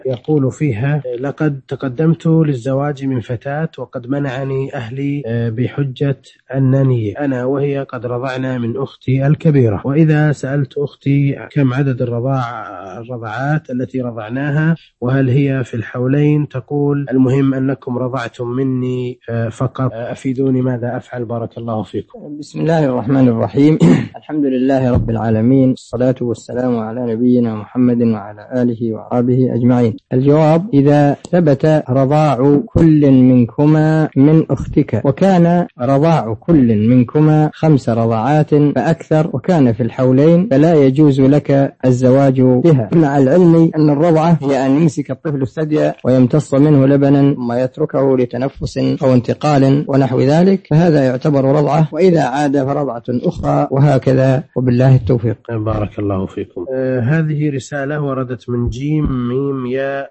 يقول فيها: لقد تقدمت للزواج من فتاة وقد منعني أهلي بحجة أنني أنا وهي قد رضعنا من أختي الكبيرة، وإذا سألت أختي كم عدد الرضعات التي رضعناها وهل هي في الحولين تقول: المهم أنكم رضعتم مني فقط، أفيدوني ماذا أفعل؟ بارك الله فيكم. بسم الله الرحمن الرحيم. الحمد لله رب العالمين، الصلاة والسلام على نبينا محمد وعلى آله وصحبه أجمعين. الجواب: إذا ثبت رضاع كل منكما من أختك وكان رضاع كل منكما 5 رضعات فأكثر وكان في الحولين فلا يجوز لك الزواج بها، مع العلم أن الرضعة هي أن يمسك الطفل الثدي ويمتص منه لبنا ثم يتركه لتنفس أو انتقال ونحو ذلك، فهذا يعتبر رضعة، وإذا عاد فرضعة أخرى، وهكذا، وبالله التوفيق. بارك الله فيكم. هذه رسالة وردت من جيم ميم يا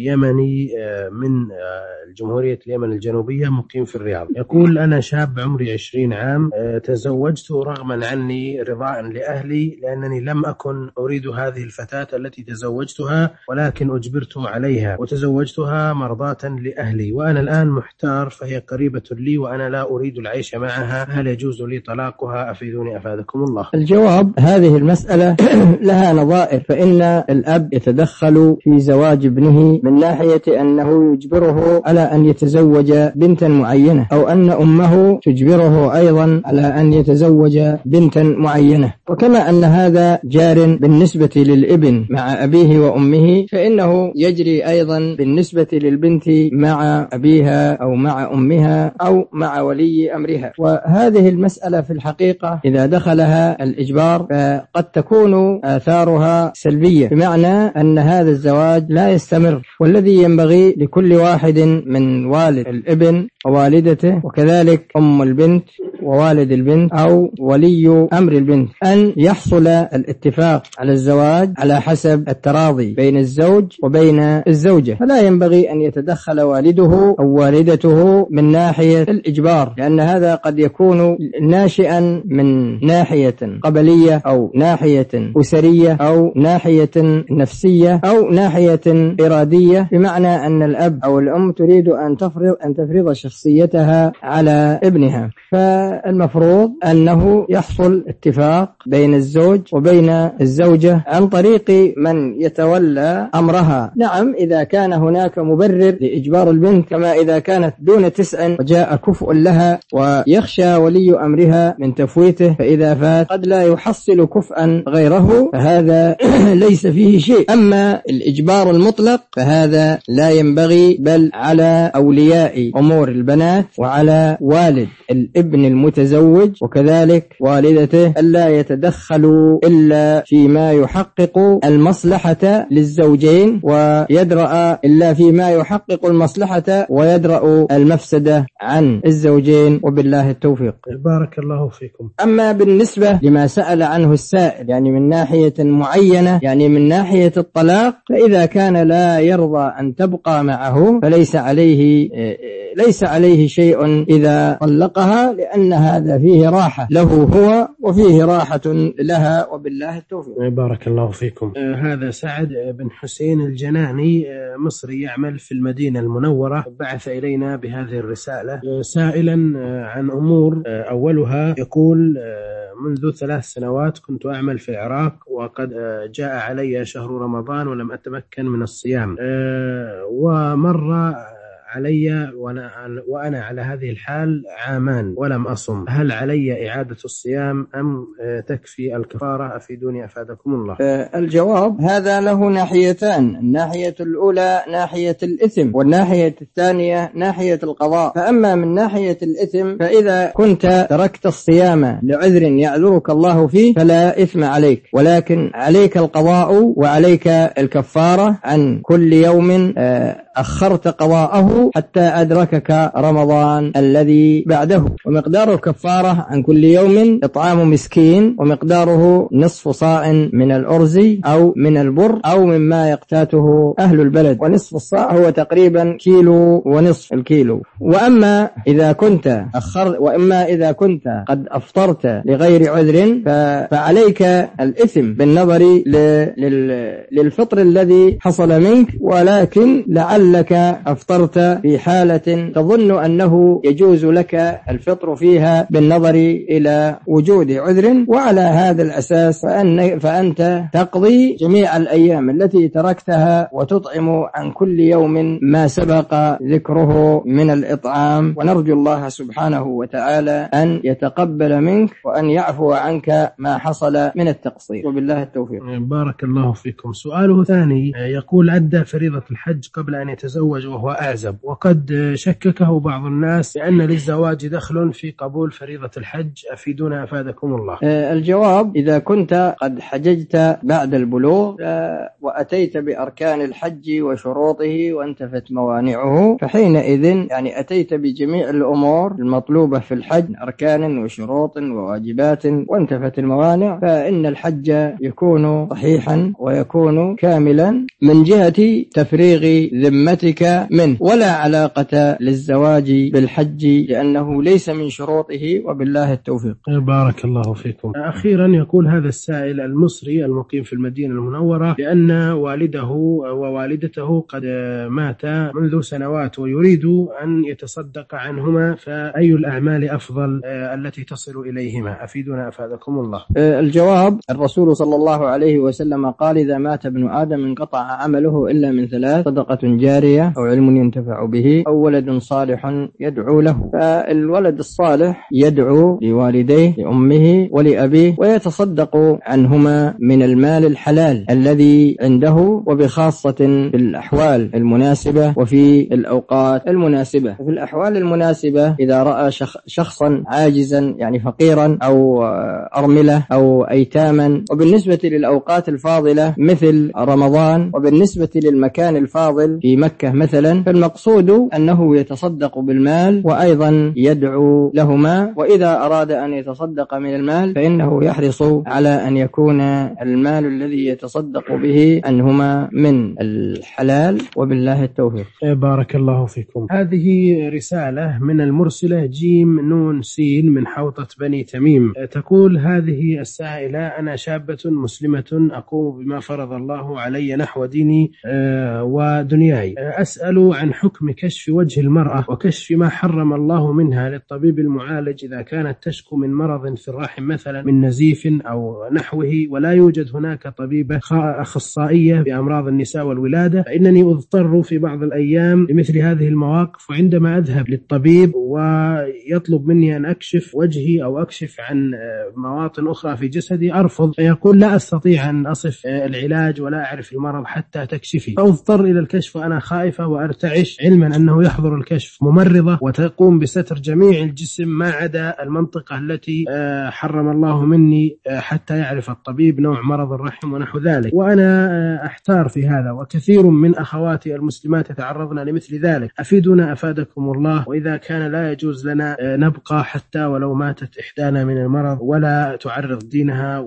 يمني من جمهورية اليمن الجنوبية، مقيم في الرياض. يقول: أنا شاب عمري 20 عام، تزوجت رغما عني رضاء لأهلي لأنني لم أكن أريد هذه الفتاة التي تزوجتها، ولكن أجبرت عليها وتزوجتها مرضاة لأهلي، وأنا الآن محتار، فهي قريبة لي وأنا لا أريد العيش معها، هل يجوز لي طلاقها؟ أفيدوني أفادكم الله. الجواب: هذه المسألة لها نظائر، فإن الأب يتدخل في زواج ابنه من ناحية أنه يجبره على أن يتزوج بنتا معينة، أو أن أمه تجبره أيضا على أن يتزوج بنتا معينة، وكما أن هذا جار بالنسبة للابن مع أبيه وأمه، فإنه يجري أيضا بالنسبة للبنت مع أبيها أو مع أمها أو مع ولي أمرها. وهذه المسألة في الحقيقة إذا دخلها الإجبار فقد تكون آثارها سلبية، بمعنى أن هذا الزواج لا يستمر. والذي ينبغي لكل واحد من والد الابن ووالدته وكذلك أم البنت ووالد البنت أو ولي أمر البنت أن يحصل الاتفاق على الزواج على حسب التراضي بين الزوج وبين الزوجة، فلا ينبغي أن يتدخل والده أو والدته من ناحية الإجبار، لأن هذا قد يكون ناشئا من ناحية قبلية أو ناحية أسرية أو ناحية نفسية أو ناحية إرادية، بمعنى أن الأب أو الأم تريد أن تفرض شخصيتها على ابنها، فالمفروض أنه يحصل اتفاق بين الزوج وبين الزوجة عن طريق من يتولى أمرها. نعم، إذا كان هناك مبرر لإجبار البنت، كما إذا كانت دون 9 وجاء كفء لها ويخشى ولي أمرها من تفويته، فإذا فات قد لا يحصل كفءا غيره، فهذا ليس فيه شيء. أما الإجبار المطلق فهذا لا ينبغي، بل على أولياء أمور البنات وعلى والد الابن المتزوج وكذلك والدته ألا يتدخلوا إلا فيما يحقق المصلحة للزوجين، ويدرأ إلا فيما يحقق المصلحة ويدرأ المفسدة عن الزوجين، وبالله التوفيق. بارك الله فيكم. أما بالنسبة لما سأل عنه السائل، يعني من ناحية معينة، يعني من ناحية الطلاق، فإذا كان لا يرضى أن تبقى معه فليس عليه شيء إذا طلقها، لأن هذا فيه راحة له هو وفيه راحة لها، وبالله التوفيق. بارك الله فيكم. هذا سعد بن حسين الجناني، مصري يعمل في المدينة المنورة، بعث إلينا بهذه الرسالة سائلا عن أمور. أولها يقول: منذ 3 سنوات كنت أعمل في العراق، وقد جاء علي شهر رمضان ولم أتمكن من الصيام، ومر علي وأنا على هذه الحال 2 عام ولم أصم، هل علي إعادة الصيام أم تكفي الكفارة؟ أفيدوني أفادكم الله. الجواب: هذا له ناحيتان، الناحية الأولى ناحية الإثم، والناحية الثانية ناحية القضاء. فأما من ناحية الإثم فإذا كنت تركت الصيام لعذر يعذرك الله فيه فلا إثم عليك، ولكن عليك القضاء وعليك الكفارة عن كل يوم أخرت قضاءه حتى أدركك رمضان الذي بعده. ومقدار الكفارة عن كل يوم إطعام مسكين، ومقداره نصف صاع من الأرز أو من البر أو مما يقتاته أهل البلد، ونصف الصاع هو تقريبا كيلو ونصف الكيلو. وأما إذا كنت قد أفطرت لغير عذر فعليك الإثم بالنظر للفطر الذي حصل منك، ولكن لعلك أفطرت في حالة تظن أنه يجوز لك الفطر فيها بالنظر إلى وجود عذر، وعلى هذا الأساس فأنت تقضي جميع الأيام التي تركتها وتطعم عن كل يوم ما سبق ذكره من الإطعام. ونرجو الله سبحانه وتعالى أن يتقبل منك وأن يعفو عنك ما حصل من التقصير، وبالله التوفيق. بارك الله فيكم. سؤاله ثاني يقول: أدى فريضة الحج قبل أن يتزوج وهو أعزب، وقد شككه بعض الناس بأن للزواج دخل في قبول فريضة الحج، أفيدونا أفادكم الله. الجواب: إذا كنت قد حججت بعد البلوغ وأتيت بأركان الحج وشروطه وانتفت موانعه، فحينئذ يعني أتيت بجميع الأمور المطلوبة في الحج، أركان وشروط وواجبات، وانتفت الموانع، فإن الحج يكون صحيحا ويكون كاملا من جهة تفريغ ذمتك منه، ولا علاقة للزواج بالحج لأنه ليس من شروطه، وبالله التوفيق. بارك الله فيكم. أخيرا يقول هذا السائل المصري المقيم في المدينة المنورة بأن والده ووالدته قد مات منذ سنوات ويريد أن يتصدق عنهما، فأي الأعمال أفضل التي تصل إليهما؟ أفيدنا أفادكم الله. الجواب: الرسول صلى الله عليه وسلم قال: إذا مات ابن آدم انقطع عمله إلا من ثلاث: صدقة جارية، أو علم ينتفع به، أو ولد صالح يدعو له. فالولد الصالح يدعو لوالديه، لأمه ولأبيه، ويتصدق عنهما من المال الحلال الذي عنده، وبخاصة في الأحوال المناسبة وفي الأوقات المناسبة. في الأحوال المناسبة إذا رأى شخصا عاجزا يعني فقيرا أو أرملة أو أيتاما، وبالنسبة للأوقات الفاضلة مثل رمضان، وبالنسبة للمكان الفاضل في مكة مثلا، فالمقصود أنه يتصدق بالمال وأيضا يدعو لهما. وإذا أراد أن يتصدق من المال فإنه يحرص على أن يكون المال الذي يتصدق به عنهما من الحلال، وبالله التوفيق. بارك الله فيكم. هذه رسالة من المرسلة جيم نون سين من حوطة بني تميم. تقول هذه السائلة: أنا شابة مسلمة أقوم بما فرض الله علي نحو ديني ودنياي، أسأل عن حكم كشف وجه المرأة وكشف ما حرم الله منها للطبيب المعالج إذا كانت تشكو من مرض في الرحم مثلا من نزيف أو نحوه، ولا يوجد هناك طبيبة أخصائية بأمراض النساء والولادة، فإنني أضطر في بعض الأيام لمثل هذه المواقف، وعندما أذهب للطبيب ويطلب مني أن أكشف وجهي أو أكشف عن مواطن أخرى في جسدي أرفض، فيقول لا أستطيع أن أصف العلاج ولا أعرف المرض حتى تكشفي، فأضطر إلى الكشف وأنا خائفة وأرتعش، علما أنه يحضر الكشف ممرضة وتقوم بستر جميع الجسم ما عدا المنطقة التي حرم الله مني حتى يعرف الطبيب نوع مرض الرحم ونحو ذلك، وأنا أحتار في هذا، وكثير من أخواتي المسلمات يتعرضن لمثل ذلك، أفيدونا أفادكم الله. وإذا كان لا يجوز لنا نبقى حتى ولو ماتت إحدانا من المرض ولا تعرض دينها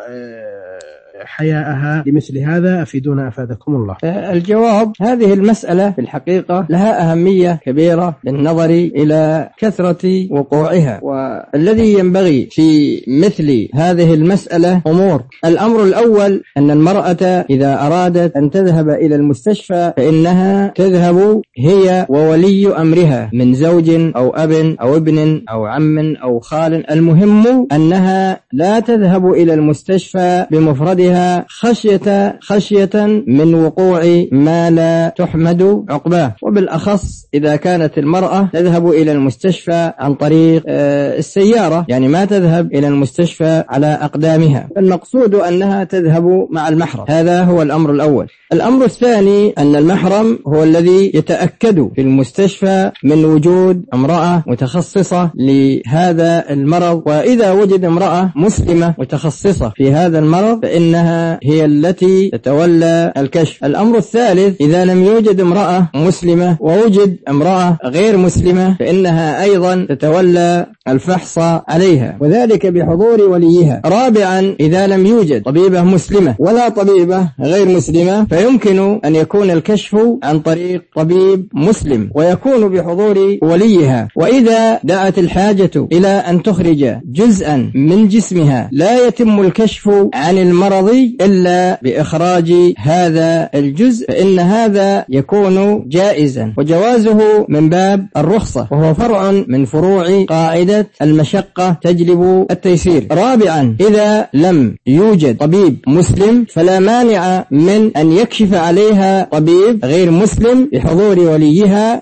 وحياءها لمثل هذا، أفيدونا أفادكم الله. الجواب: هذه المسألة في الحقيقة لها أهمية كبيرة بالنظر إلى كثرة وقوعها، والذي ينبغي في مثل هذه المسألة أمور. الأمر الأول أن المرأة إذا أرادت أن تذهب إلى المستشفى فإنها تذهب هي وولي أمرها من زوج أو أب أو ابن أو عم أو خال، المهم أنها لا تذهب إلى المستشفى بمفردها خشية من وقوع ما لا تحمد عقباه، وبالأخص إذا كانت المرأة تذهب إلى المستشفى عن طريق السيارة، يعني ما تذهب إلى المستشفى على أقدامها، المقصود أنها تذهب مع المحرم. هذا هو الأمر الأول. الأمر الثاني أن المحرم هو الذي يتأكد في المستشفى من وجود امرأة متخصصة لهذا المرض، وإذا وجد امرأة مسلمة متخصصة في هذا المرض فإنها هي التي تتولى الكشف. الأمر الثالث: إذا لم يوجد امرأة مسلمة ووجد امرأة غير مسلمة فإنها أيضا تتولى الفحص عليها، وذلك بحضور وليها. رابعا، إذا لم يوجد طبيبة مسلمة ولا طبيبة غير مسلمة فيمكن أن يكون الكشف عن طريق طبيب مسلم ويكون بحضور وليها. وإذا دعت الحاجة إلى أن تخرج جزءا من جسمها لا يتم الكشف عن المرض إلا بإخراج هذا الجزء فإن هذا يكون جائزا، وجوازه من باب الرخصة، وهو فرع من فروع قاعدة المشقة تجلب التيسير. رابعا، إذا لم يوجد طبيب مسلم فلا مانع من أن يكشف عليها طبيب غير مسلم بحضور وليها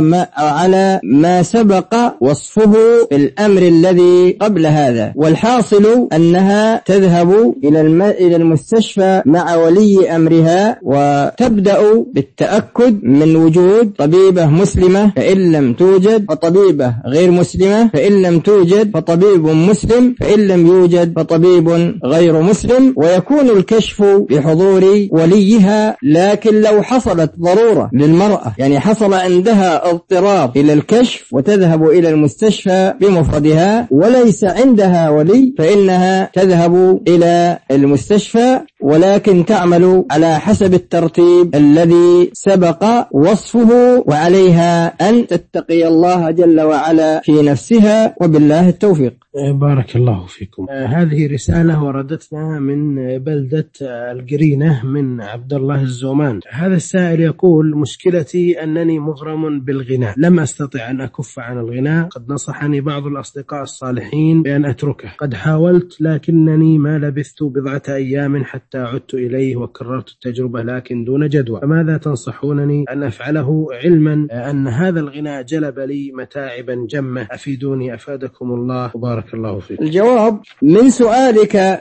وعلى ما سبق وصفه في الأمر الذي قبل هذا. والحاصل أنها تذهب إلى المستشفى مع ولي أمرها وتبدأ بالتأكد من وجود طبيبة مسلمة، فإن لم توجد فطبيبة غير مسلمة، فإن لم توجد فطبيب مسلم، فإن لم يوجد فطبيب غير مسلم، ويكون الكشف بحضور وليها. لكن لو حصلت ضرورة للمرأة، يعني حصل عندها اضطراب إلى الكشف وتذهب إلى المستشفى بمفردها وليس عندها ولي، فإنها تذهب إلى المستشفى ولكن تعمل على حسب الترتيب الذي سبق وصفه، وعليها أن تتقي الله جل وعلا في نفسها، وبالله التوفيق. بارك الله فيكم. هذه رسالة وردتنا من بلدة القرينة من عبد الله الزومان. هذا السائل يقول: مشكلتي أنني مغرم بالغناء، لم أستطع أن أكف عن الغناء، قد نصحني بعض الأصدقاء الصالحين بأن أتركه، قد حاولت لكنني ما لبثت بضعة أيام حتى عدت إليه وكررت التجربة لكن دون جدوى، فماذا تنصحونني أن أفعله علما أن هذا الغناء جلب لي متاعبا جمة؟ أفيدوني أفادكم الله وبارك الله فيكم. الجواب: من سؤالك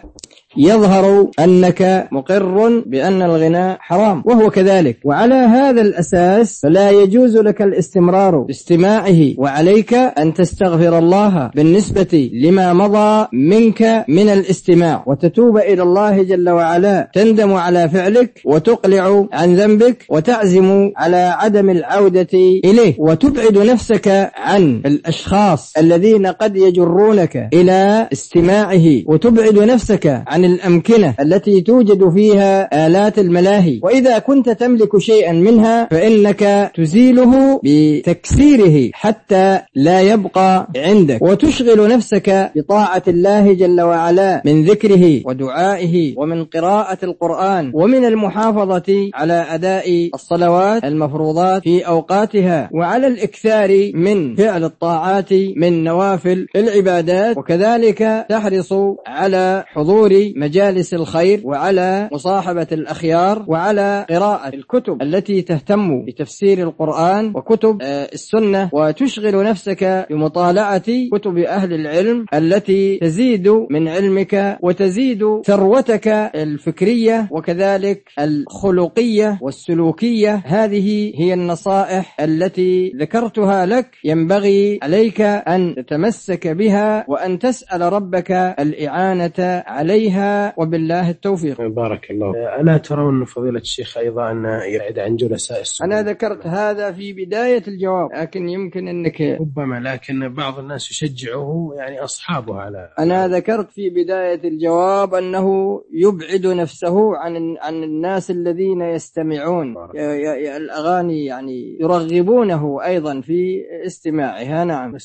يظهر أنك مقر بأن الغناء حرام، وهو كذلك، وعلى هذا الأساس فلا يجوز لك الاستمرار باستماعه، وعليك أن تستغفر الله بالنسبة لما مضى منك من الاستماع وتتوب إلى الله جل وعلا، تندم على فعلك وتقلع عن ذنبك وتعزم على عدم العودة إليه، وتبعد نفسك عن الأشخاص الذين قد يجرونك إلى استماعه، وتبعد نفسك عن الأمكنة التي توجد فيها آلات الملاهي، وإذا كنت تملك شيئا منها فإنك تزيله بتكسيره حتى لا يبقى عندك، وتشغل نفسك بطاعة الله جل وعلا من ذكره ودعائه ومن قراءة القرآن ومن المحافظة على أداء الصلوات المفروضات في أوقاتها، وعلى الإكثار من فعل الطاعات من نوافل العبادات، وكذلك تحرص على حضور مجالس الخير وعلى مصاحبة الأخيار وعلى قراءة الكتب التي تهتم بتفسير القرآن وكتب السنة، وتشغل نفسك بمطالعة كتب أهل العلم التي تزيد من علمك وتزيد ثروتك الفكرية وكذلك الخلقية والسلوكية. هذه هي النصائح التي ذكرتها لك، ينبغي عليك أن تتمسك بها وأن تسأل ربك الإعانة عليها، وبالله التوفيق. بارك الله. ألا ترون فضيلة الشيخ أيضا أن يبعد عن جلساء السوء؟ أنا ذكرت هذا في بداية الجواب، لكن يمكن أنك ربما، لكن بعض الناس يشجعه يعني أصحابه على. أنا ذكرت في بداية الجواب أنه يبعد نفسه عن الناس الذين يستمعون الأغاني، يعني يرغبونه أيضا في استماعها. نعم.